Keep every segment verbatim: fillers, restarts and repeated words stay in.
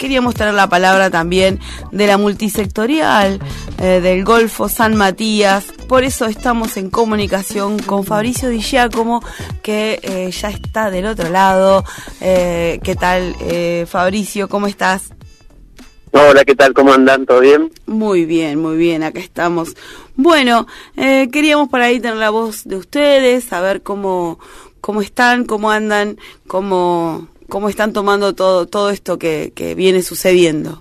queríamos tener la palabra también de la multisectorial eh, del Golfo San Matías. Por eso estamos en comunicación con Fabricio Di Giacomo, que eh, ya está del otro lado. Eh, ¿Qué tal, eh, Fabricio? ¿Cómo estás? Hola, ¿qué tal? ¿Cómo andan? ¿Todo bien? Muy bien, muy bien, acá estamos. Bueno, eh, queríamos por ahí tener la voz de ustedes, saber cómo, cómo están, cómo andan, cómo, cómo están tomando todo, todo esto que, que viene sucediendo.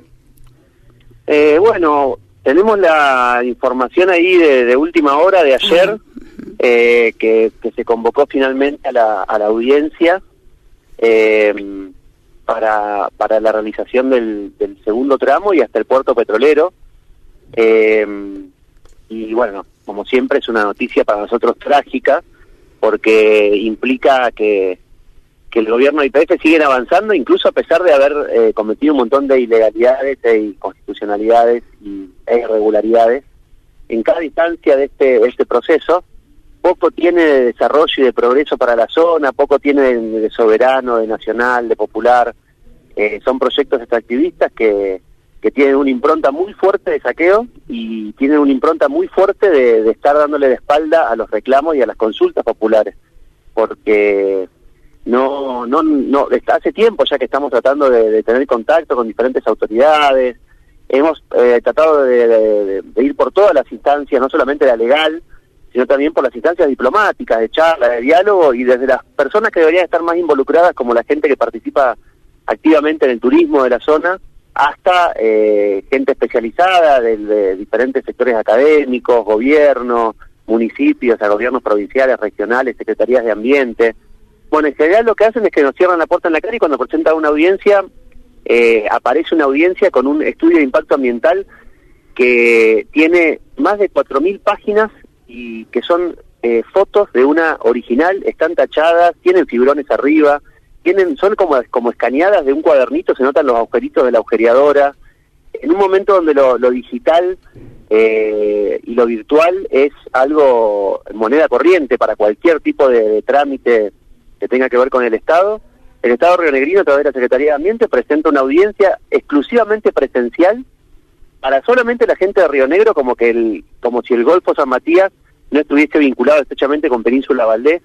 Eh, bueno, tenemos la información ahí de, de última hora de ayer, eh, que, que se convocó finalmente a la, a la audiencia eh, para, para la realización del, del segundo tramo y hasta el puerto petrolero. Eh, y bueno, como siempre es una noticia para nosotros trágica, porque implica que, que el gobierno de Y P F sigue avanzando, incluso a pesar de haber eh, cometido un montón de ilegalidades e inconstitucionalidades y, e irregularidades en cada instancia de este, de este proceso. Poco tiene de desarrollo y de progreso para la zona, poco tiene de, de soberano, de nacional, de popular. Eh, son proyectos extractivistas que, que tienen una impronta muy fuerte de saqueo y tienen una impronta muy fuerte de, de estar dándole de espalda a los reclamos y a las consultas populares, porque no, no, no, hace tiempo ya que estamos tratando de, de tener contacto con diferentes autoridades. Hemos eh, tratado de, de, de ir por todas las instancias, no solamente la legal, sino también por las instancias diplomáticas, de charla, de diálogo, y desde las personas que deberían estar más involucradas, como la gente que participa activamente en el turismo de la zona, hasta eh, gente especializada de, de diferentes sectores académicos, gobiernos, municipios, a gobiernos provinciales, regionales, secretarías de ambiente. Bueno, en general lo que hacen es que nos cierran la puerta en la cara y cuando presentan una audiencia, eh, aparece una audiencia con un estudio de impacto ambiental que tiene más de cuatro mil páginas y que son eh, fotos de una original, están tachadas, tienen fibrones arriba, tienen son como, como escaneadas de un cuadernito, se notan los agujeritos de la agujereadora, en un momento donde lo, lo digital eh, y lo virtual es algo moneda corriente para cualquier tipo de, de trámite que tenga que ver con el Estado. El Estado rionegrino, a través de la Secretaría de Ambiente, presenta una audiencia exclusivamente presencial para solamente la gente de Río Negro, como que el como si el Golfo San Matías no estuviese vinculado estrechamente con Península Valdés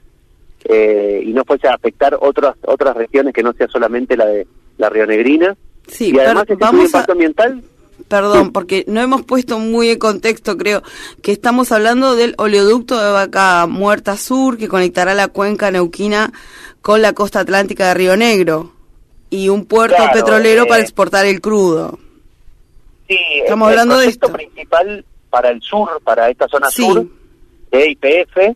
eh, y no fuese a afectar otras otras regiones que no sea solamente la de la rionegrina. Sí, y además este estudio de impacto a... ambiental... Perdón, porque no hemos puesto muy en contexto, creo, que estamos hablando del oleoducto de Vaca Muerta Sur, que conectará la cuenca neuquina con la costa atlántica de Río Negro, y un puerto claro, petrolero eh, para exportar el crudo. Sí, estamos el, hablando el de esto. proyecto principal para el sur, para esta zona sí. sur de Y P F,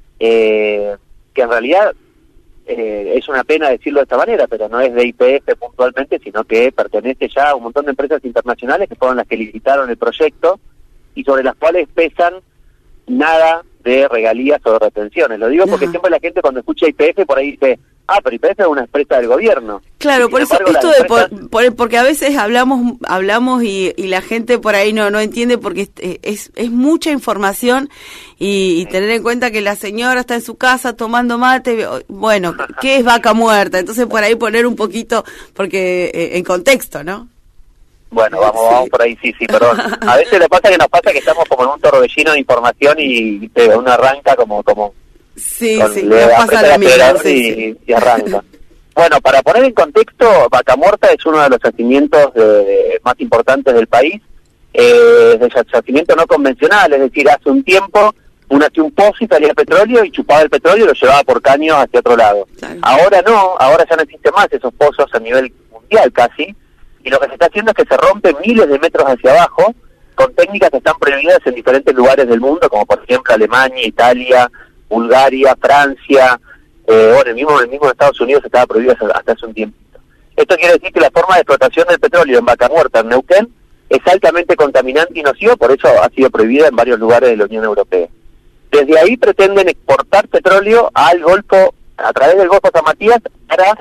eh, que en realidad eh, es una pena decirlo de esta manera, pero no es de Y P F puntualmente, sino que pertenece ya a un montón de empresas internacionales que fueron las que licitaron el proyecto y sobre las cuales pesan nada de regalías o de retenciones. Lo digo porque Ajá. siempre la gente cuando escucha Y P F por ahí dice, ah, pero Y P F es una empresa del gobierno. Claro, por eso embargo, esto de empresas... por, por, porque a veces hablamos hablamos y, y la gente por ahí no no entiende porque es es, es mucha información y, y tener en cuenta que la señora está en su casa tomando mate, bueno, ¿qué es Vaca Muerta? Entonces por ahí poner un poquito porque eh, en contexto, ¿no? Bueno, vamos, sí. vamos por ahí, sí, sí, perdón. A veces le pasa que nos pasa que estamos como en un torbellino de información y te, uno arranca como como sí, con, sí, le pasa lo mismo, sí, y, sí. y arranca. Bueno, para poner en contexto, Vaca Muerta es uno de los yacimientos de, de, más importantes del país, eh, de yacimiento no convencional, es decir, hace un tiempo uno hacía un pozo y salía petróleo y chupaba el petróleo y lo llevaba por caño hacia otro lado. Claro. Ahora no, ahora ya no existen más esos pozos a nivel mundial casi, y lo que se está haciendo es que se rompen miles de metros hacia abajo con técnicas que están prohibidas en diferentes lugares del mundo, como por ejemplo Alemania, Italia, Bulgaria, Francia, eh, bueno, el mismo, el mismo en Estados Unidos estaba prohibido hasta hace un tiempito. Esto quiere decir que la forma de explotación del petróleo en Vaca Muerta, en Neuquén, es altamente contaminante y nociva, por eso ha sido prohibida en varios lugares de la Unión Europea. Desde ahí pretenden exportar petróleo al Golfo, a través del Golfo San Matías, para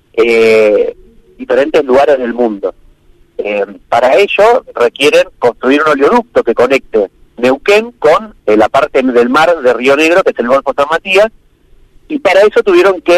eh, diferentes lugares del mundo. Eh, para ello requieren construir un oleoducto que conecte Neuquén con eh, la parte del mar de Río Negro, que es el Golfo San Matías, y para eso tuvieron que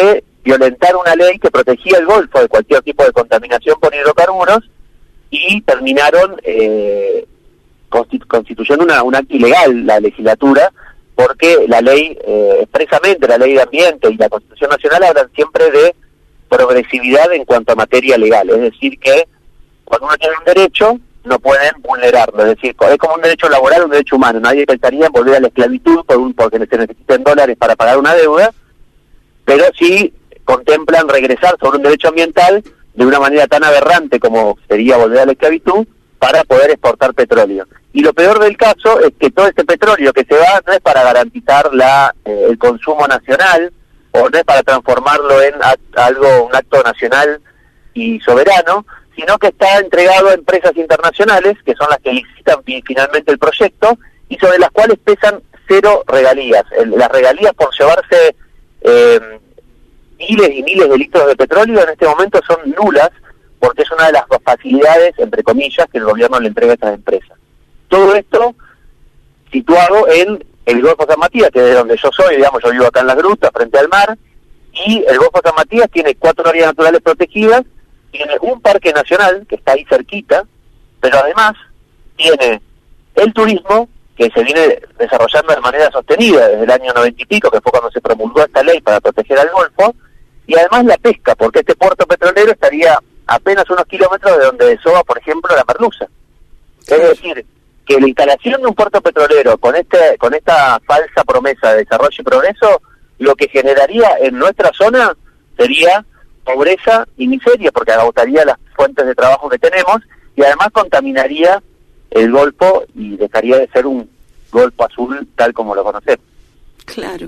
violentar una ley que protegía el Golfo de cualquier tipo de contaminación por hidrocarburos y terminaron eh, constituyendo una, un acto ilegal la legislatura, porque la ley, eh, expresamente la ley de ambiente y la Constitución Nacional hablan siempre de progresividad en cuanto a materia legal, es decir que cuando uno tiene un derecho no pueden vulnerarlo, es decir, es como un derecho laboral, un derecho humano, nadie pensaría en volver a la esclavitud por un, porque se necesiten dólares para pagar una deuda, pero sí contemplan regresar sobre un derecho ambiental de una manera tan aberrante como sería volver a la esclavitud para poder exportar petróleo. Y lo peor del caso es que todo este petróleo que se va no es para garantizar la eh, el consumo nacional, o no es para transformarlo en act, algo un acto nacional y soberano, sino que está entregado a empresas internacionales, que son las que licitan finalmente el proyecto, y sobre las cuales pesan cero regalías. El, las regalías por llevarse eh, miles y miles de litros de petróleo en este momento son nulas, porque es una de las facilidades, entre comillas, que el gobierno le entrega a estas empresas. Todo esto situado en el Golfo San Matías, que es de donde yo soy, digamos, yo vivo acá en Las Grutas, frente al mar, y el Golfo San Matías tiene cuatro áreas naturales protegidas, tiene un parque nacional, que está ahí cerquita, pero además tiene el turismo, que se viene desarrollando de manera sostenida desde el año noventa y pico, que fue cuando se promulgó esta ley para proteger al Golfo, y además la pesca, porque este puerto petrolero estaría apenas unos kilómetros de donde desova, por ejemplo, la merluza. Es decir, que la instalación de un puerto petrolero con este con esta falsa promesa de desarrollo y progreso, lo que generaría en nuestra zona sería pobreza y miseria, porque agotaría las fuentes de trabajo que tenemos y además contaminaría el Golfo y dejaría de ser un Golfo azul tal como lo conocemos. Claro.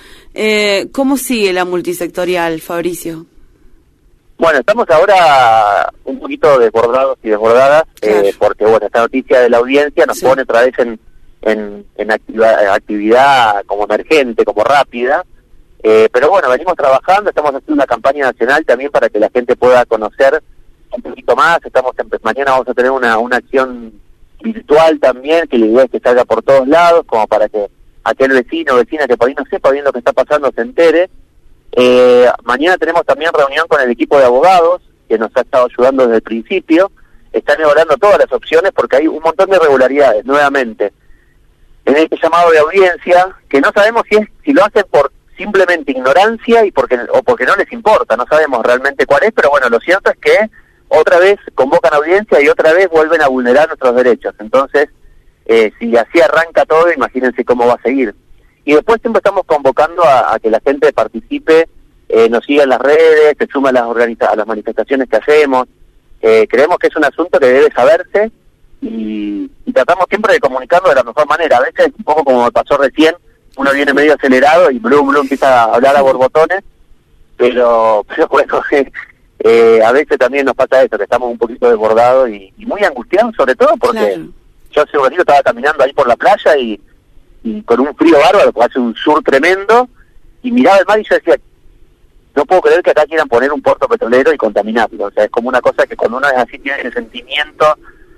Eh, ¿Cómo sigue la multisectorial, Fabricio? Bueno, estamos ahora un poquito desbordados y desbordadas, claro. eh, porque bueno, esta noticia de la audiencia nos sí. pone otra vez en, en, en activa, actividad como emergente, como rápida, eh, pero bueno, venimos trabajando, estamos haciendo una campaña nacional también para que la gente pueda conocer un poquito más, estamos en, mañana vamos a tener una, una acción virtual también, que la idea es que salga por todos lados, como para que aquel vecino o vecina que por ahí no sepa bien lo que está pasando se entere. Eh, mañana tenemos también reunión con el equipo de abogados que nos ha estado ayudando desde el principio, están evaluando todas las opciones porque hay un montón de irregularidades nuevamente en este llamado de audiencia que no sabemos si es si lo hacen por simplemente ignorancia y porque o porque no les importa, no sabemos realmente cuál es, pero bueno, lo cierto es que otra vez convocan audiencia y otra vez vuelven a vulnerar nuestros derechos. Entonces, eh, si así arranca todo, imagínense cómo va a seguir. Y después siempre estamos convocando a, a que la gente participe, eh, nos siga en las redes, se suma a las, organiza a las manifestaciones que hacemos. Eh, creemos que es un asunto que debe saberse y, y tratamos siempre de comunicarlo de la mejor manera. A veces, un poco como pasó recién, uno viene medio acelerado y blum, blum, empieza a hablar a borbotones, pero, pero bueno, eh, a veces también nos pasa eso, que estamos un poquito desbordados y, y muy angustiados, sobre todo porque claro. yo hace un ratito estaba caminando ahí por la playa y y con un frío bárbaro, porque hace un sur tremendo, y miraba el mar y yo decía, no puedo creer que acá quieran poner un puerto petrolero y contaminarlo. O sea, es como una cosa que cuando uno es así tiene ese sentimiento,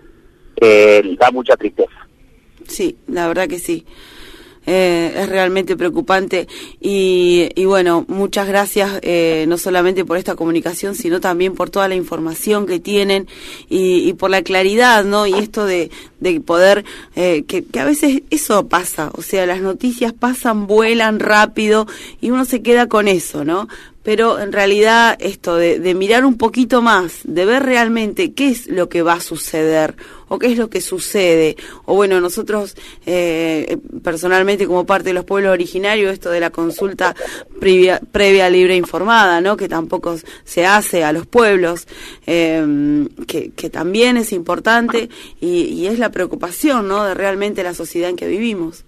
eh, da mucha tristeza. Sí, la verdad que sí. Eh, es realmente preocupante y, y bueno, muchas gracias eh, no solamente por esta comunicación, sino también por toda la información que tienen y, y por la claridad, ¿no? Y esto de, de poder, eh, que, que a veces eso pasa, o sea, las noticias pasan, vuelan rápido y uno se queda con eso, ¿no? Pero en realidad esto de, de mirar un poquito más, de ver realmente qué es lo que va a suceder o qué es lo que sucede, o bueno, nosotros eh, personalmente como parte de los pueblos originarios, esto de la consulta previa, previa libre e informada, ¿no? Que tampoco se hace a los pueblos, eh, que, que también es importante y, y es la preocupación, ¿no? De realmente la sociedad en que vivimos.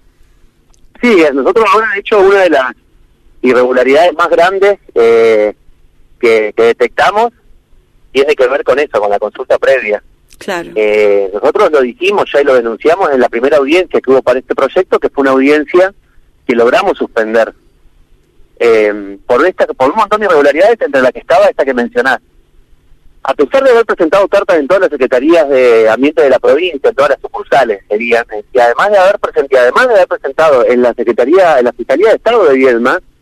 Sí, nosotros ahora, de hecho, una de las irregularidades más grandes eh, que, que detectamos tiene que ver con eso, con la consulta previa. Claro. Eh, nosotros lo dijimos ya y lo denunciamos en la primera audiencia que hubo para este proyecto, que fue una audiencia que logramos suspender eh, por esta por un montón de irregularidades, entre las que estaba esta que mencionás. A pesar de haber presentado cartas en todas las secretarías de ambiente de la provincia, en todas las sucursales, serían, y además de haber presentado, además de haber presentado en la secretaría, en la Fiscalía de Estado de Viedma,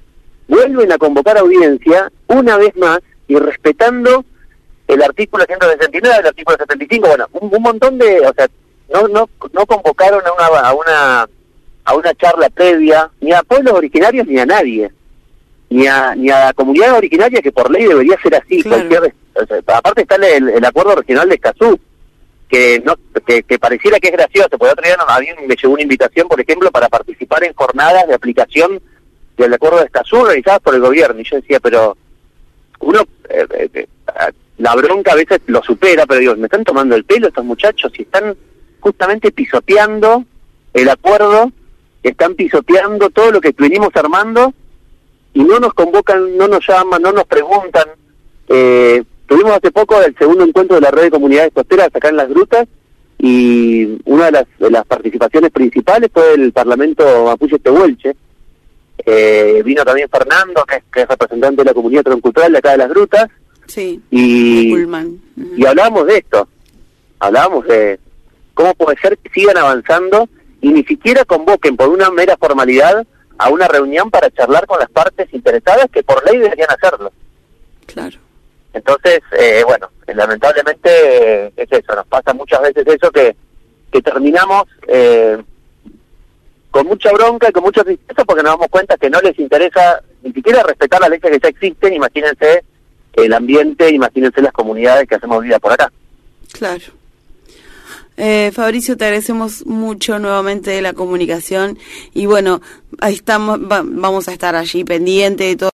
vuelven a convocar audiencia una vez más y respetando el artículo ciento sesenta y nueve, el artículo setenta y cinco, bueno, un, un montón de, o sea, no no no convocaron a una a una a una charla previa ni a pueblos originarios ni a nadie, ni a ni a comunidades originarias, que por ley debería ser así. Claro. Cualquier, o sea, aparte está el, el acuerdo regional de Escazú, que no que, que pareciera que es gracioso, porque otro día no, a mí me llegó una invitación, por ejemplo, para participar en jornadas de aplicación del acuerdo de Escazú organizadas por el gobierno, y yo decía, pero uno eh, eh, la bronca a veces lo supera, pero digo, me están tomando el pelo estos muchachos y están justamente pisoteando el acuerdo, están pisoteando todo lo que venimos armando y no nos convocan, no nos llaman, no nos preguntan. Eh, tuvimos hace poco el segundo encuentro de la red de comunidades costeras acá en Las Grutas, y una de las, de las participaciones principales fue el Parlamento Mapuche Tehuelche. Eh, vino también Fernando, que es, que es representante de la comunidad transcultural de acá de Las Grutas. Sí, y, uh-huh. y hablábamos de esto, hablábamos de cómo puede ser que sigan avanzando y ni siquiera convoquen por una mera formalidad a una reunión para charlar con las partes interesadas, que por ley deberían hacerlo. Claro. Entonces, eh, bueno, lamentablemente eh, es eso, nos pasa muchas veces eso, que, que terminamos eh, con mucha bronca y con mucha tristeza porque nos damos cuenta que no les interesa ni siquiera respetar las leyes que ya existen. Imagínense el ambiente, imagínense las comunidades que hacemos vida por acá. Claro. Eh, Fabricio, te agradecemos mucho nuevamente la comunicación y bueno, ahí estamos, va, vamos a estar allí pendiente de todo.